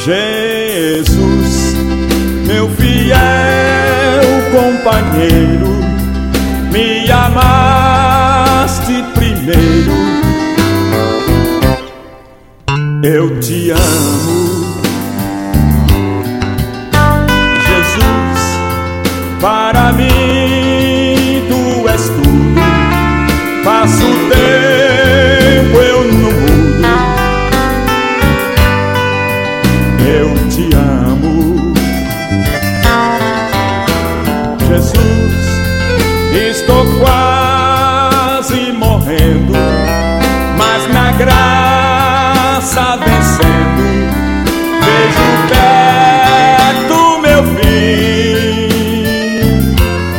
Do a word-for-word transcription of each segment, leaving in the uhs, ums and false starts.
Jesus, meu fiel companheiro, me amaste primeiro. Eu te amo, Jesus, para mim tu és tudo. Passo o tempo eu no mundo, eu te amo, Jesus. Estou quase morrendo, mas na graça vencendo, vejo perto meu fim.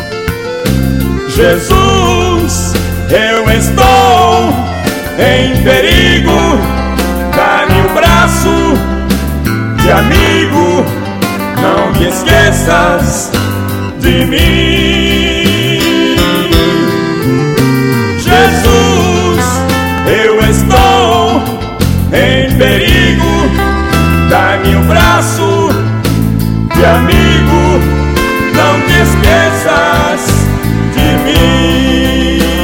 Jesus, eu estou em perigo, dá-me o braço de amigo, não te esqueças de mim. Jesus, eu estou em perigo, dá-me o braço de amigo, não te esqueças de mim.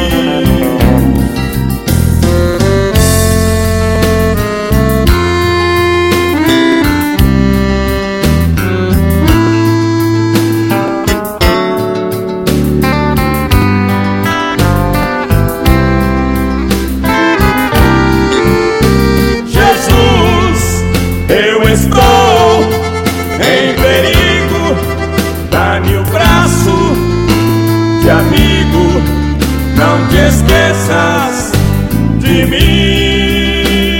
Eu estou em perigo, dá-me o braço de amigo, não te esqueças de mim.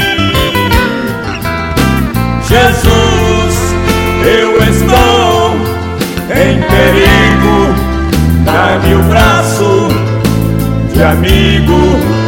Jesus, eu estou em perigo, dá-me o braço de amigo,